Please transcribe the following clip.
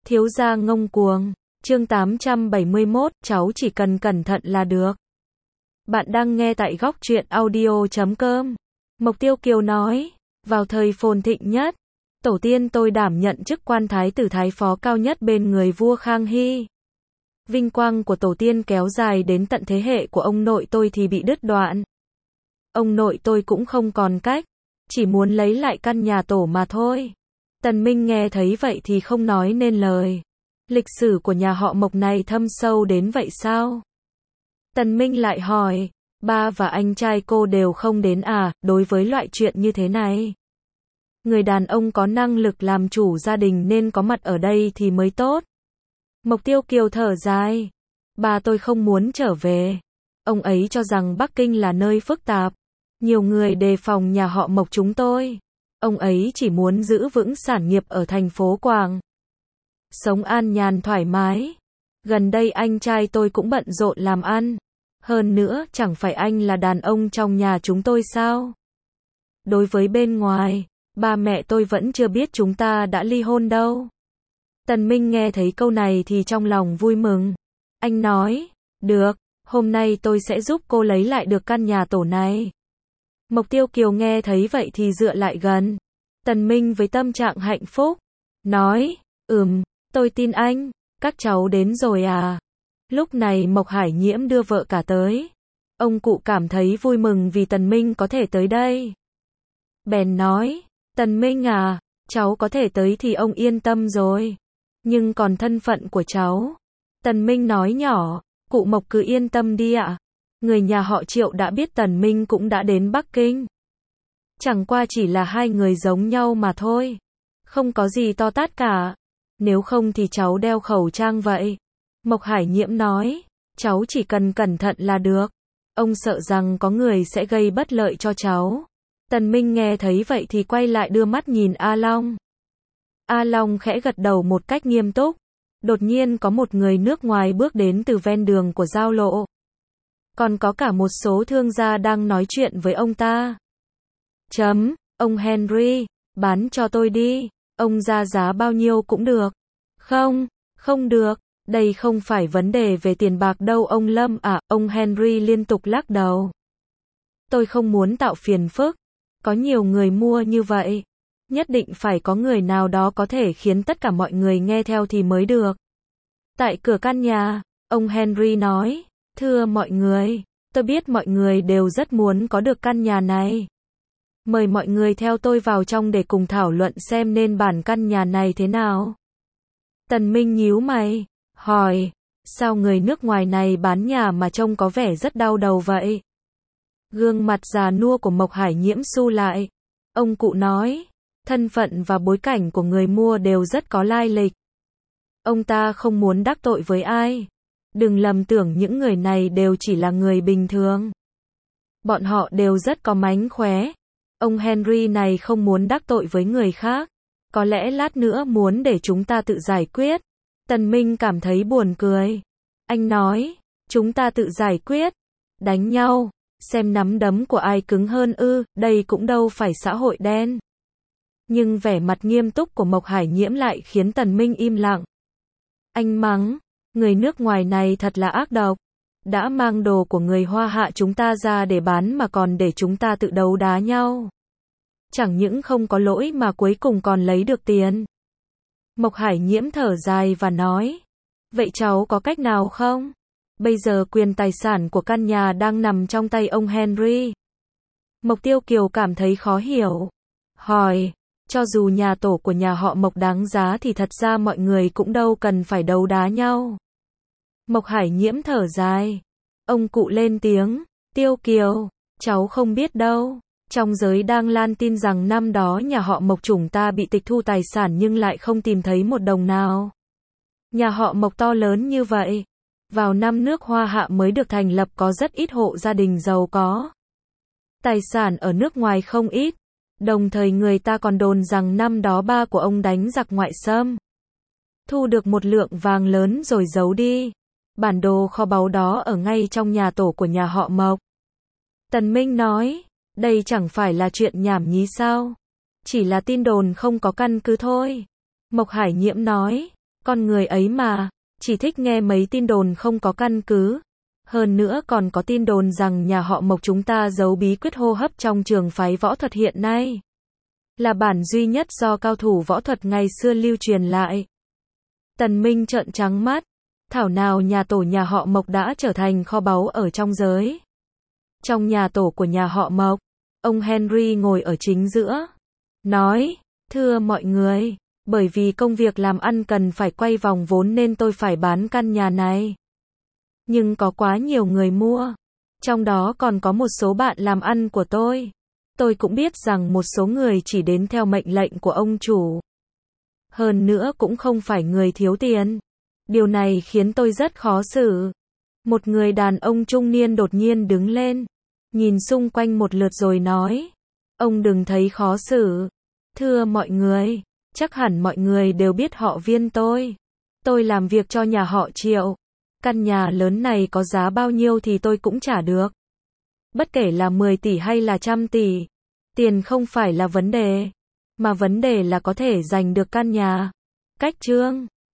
Thiếu gia ngông cuồng. Chương 871, cháu chỉ cần cẩn thận là được. Bạn đang nghe tại góc truyện audio.com. Mộc Tiêu Kiều nói, vào thời phồn thịnh nhất, tổ tiên tôi đảm nhận chức quan thái tử thái phó cao nhất bên người vua Khang Hy. Vinh quang của tổ tiên kéo dài đến tận thế hệ của ông nội tôi thì bị đứt đoạn. Ông nội tôi cũng không còn cách, chỉ muốn lấy lại căn nhà tổ mà thôi. Tần Minh nghe thấy vậy thì không nói nên lời. Lịch sử của nhà họ Mộc này thâm sâu đến vậy sao? Tần Minh lại hỏi, ba và anh trai cô đều không đến à, đối với loại chuyện như thế này. Người đàn ông có năng lực làm chủ gia đình nên có mặt ở đây thì mới tốt. Mộc Tiêu Kiều thở dài, ba tôi không muốn trở về. Ông ấy cho rằng Bắc Kinh là nơi phức tạp, nhiều người đề phòng nhà họ Mộc chúng tôi. Ông ấy chỉ muốn giữ vững sản nghiệp ở thành phố Quảng. Sống an nhàn thoải mái. Gần đây anh trai tôi cũng bận rộn làm ăn. Hơn nữa, chẳng phải anh là đàn ông trong nhà chúng tôi sao? Đối với bên ngoài, ba mẹ tôi vẫn chưa biết chúng ta đã ly hôn đâu. Tần Minh nghe thấy câu này thì trong lòng vui mừng. Anh nói, được, hôm nay tôi sẽ giúp cô lấy lại được căn nhà tổ này. Mộc Tiêu Kiều nghe thấy vậy thì dựa lại gần. Tần Minh với tâm trạng hạnh phúc, nói, tôi tin anh, các cháu đến rồi à? Lúc này Mộc Hải Nhiễm đưa vợ cả tới. Ông cụ cảm thấy vui mừng vì Tần Minh có thể tới đây. Bèn nói, Tần Minh à, cháu có thể tới thì ông yên tâm rồi. Nhưng còn thân phận của cháu? Tần Minh nói nhỏ, cụ Mộc cứ yên tâm đi ạ. Người nhà họ Triệu đã biết Tần Minh cũng đã đến Bắc Kinh. Chẳng qua chỉ là hai người giống nhau mà thôi. Không có gì to tát cả. Nếu không thì cháu đeo khẩu trang vậy. Mộc Hải Nhiễm nói, cháu chỉ cần cẩn thận là được. Ông sợ rằng có người sẽ gây bất lợi cho cháu. Tần Minh nghe thấy vậy thì quay lại đưa mắt nhìn A Long. A Long khẽ gật đầu một cách nghiêm túc. Đột nhiên có một người nước ngoài bước đến từ ven đường của giao lộ. Còn có cả một số thương gia đang nói chuyện với ông ta. Ông Henry, bán cho tôi đi. Ông ra giá bao nhiêu cũng được. Không được. Đây không phải vấn đề về tiền bạc đâu ông Lâm à, ông Henry liên tục lắc đầu. Tôi không muốn tạo phiền phức. Có nhiều người mua như vậy. Nhất định phải có người nào đó có thể khiến tất cả mọi người nghe theo thì mới được. Tại cửa căn nhà, ông Henry nói, thưa mọi người, tôi biết mọi người đều rất muốn có được căn nhà này. Mời mọi người theo tôi vào trong để cùng thảo luận xem nên bản căn nhà này thế nào. Tần Minh nhíu mày, hỏi, sao người nước ngoài này bán nhà mà trông có vẻ rất đau đầu vậy? Gương mặt già nua của Mộc Hải Nhiễm xu lại. Ông cụ nói, thân phận và bối cảnh của người mua đều rất có lai lịch. Ông ta không muốn đắc tội với ai. Đừng lầm tưởng những người này đều chỉ là người bình thường. Bọn họ đều rất có mánh khóe. Ông Henry này không muốn đắc tội với người khác. Có lẽ lát nữa muốn để chúng ta tự giải quyết. Tần Minh cảm thấy buồn cười. Anh nói, chúng ta tự giải quyết. Đánh nhau, xem nắm đấm của ai cứng hơn ư, đây cũng đâu phải xã hội đen. Nhưng vẻ mặt nghiêm túc của Mộc Hải Nhiễm lại khiến Tần Minh im lặng. Anh mắng, người nước ngoài này thật là ác độc. Đã mang đồ của người Hoa Hạ chúng ta ra để bán mà còn để chúng ta tự đấu đá nhau. Chẳng những không có lỗi mà cuối cùng còn lấy được tiền. Mộc Hải Nhiễm thở dài và nói, vậy cháu có cách nào không? Bây giờ quyền tài sản của căn nhà đang nằm trong tay ông Henry. Mộc Tiêu Kiều cảm thấy khó hiểu. Hỏi, cho dù nhà tổ của nhà họ Mộc đáng giá thì thật ra mọi người cũng đâu cần phải đấu đá nhau. Mộc Hải Nhiễm thở dài. Ông cụ lên tiếng, Tiêu Kiều, cháu không biết đâu. Trong giới đang lan tin rằng năm đó nhà họ Mộc chúng ta bị tịch thu tài sản nhưng lại không tìm thấy một đồng nào. Nhà họ Mộc to lớn như vậy. Vào năm nước Hoa Hạ mới được thành lập có rất ít hộ gia đình giàu có. Tài sản ở nước ngoài không ít. Đồng thời người ta còn đồn rằng năm đó ba của ông đánh giặc ngoại xâm. Thu được một lượng vàng lớn rồi giấu đi. Bản đồ kho báu đó ở ngay trong nhà tổ của nhà họ Mộc. Tần Minh nói, đây chẳng phải là chuyện nhảm nhí sao? Chỉ là tin đồn không có căn cứ thôi. Mộc Hải Nhiễm nói, Con người ấy mà, chỉ thích nghe mấy tin đồn không có căn cứ. Hơn nữa còn có tin đồn rằng nhà họ Mộc chúng ta giấu bí quyết hô hấp trong trường phái võ thuật hiện nay. Là bản duy nhất do cao thủ võ thuật ngày xưa lưu truyền lại. Tần Minh trợn trắng mắt. Thảo nào nhà tổ nhà họ Mộc đã trở thành kho báu ở trong giới. Trong nhà tổ của nhà họ Mộc, ông Henry ngồi ở chính giữa. Nói, thưa mọi người, bởi vì công việc làm ăn cần phải quay vòng vốn nên tôi phải bán căn nhà này. Nhưng có quá nhiều người mua. Trong đó còn có một số bạn làm ăn của tôi. Tôi cũng biết rằng một số người chỉ đến theo mệnh lệnh của ông chủ. Hơn nữa cũng không phải người thiếu tiền. Điều này khiến tôi rất khó xử. Một người đàn ông trung niên đột nhiên đứng lên, nhìn xung quanh một lượt rồi nói. Ông đừng thấy khó xử. Thưa mọi người, chắc hẳn mọi người đều biết họ Viên tôi. Tôi làm việc cho nhà họ Triệu. Căn nhà lớn này có giá bao nhiêu thì tôi cũng trả được. Bất kể là 10 tỷ hay là trăm tỷ. Tiền không phải là vấn đề. Mà vấn đề là có thể giành được căn nhà. Cách chương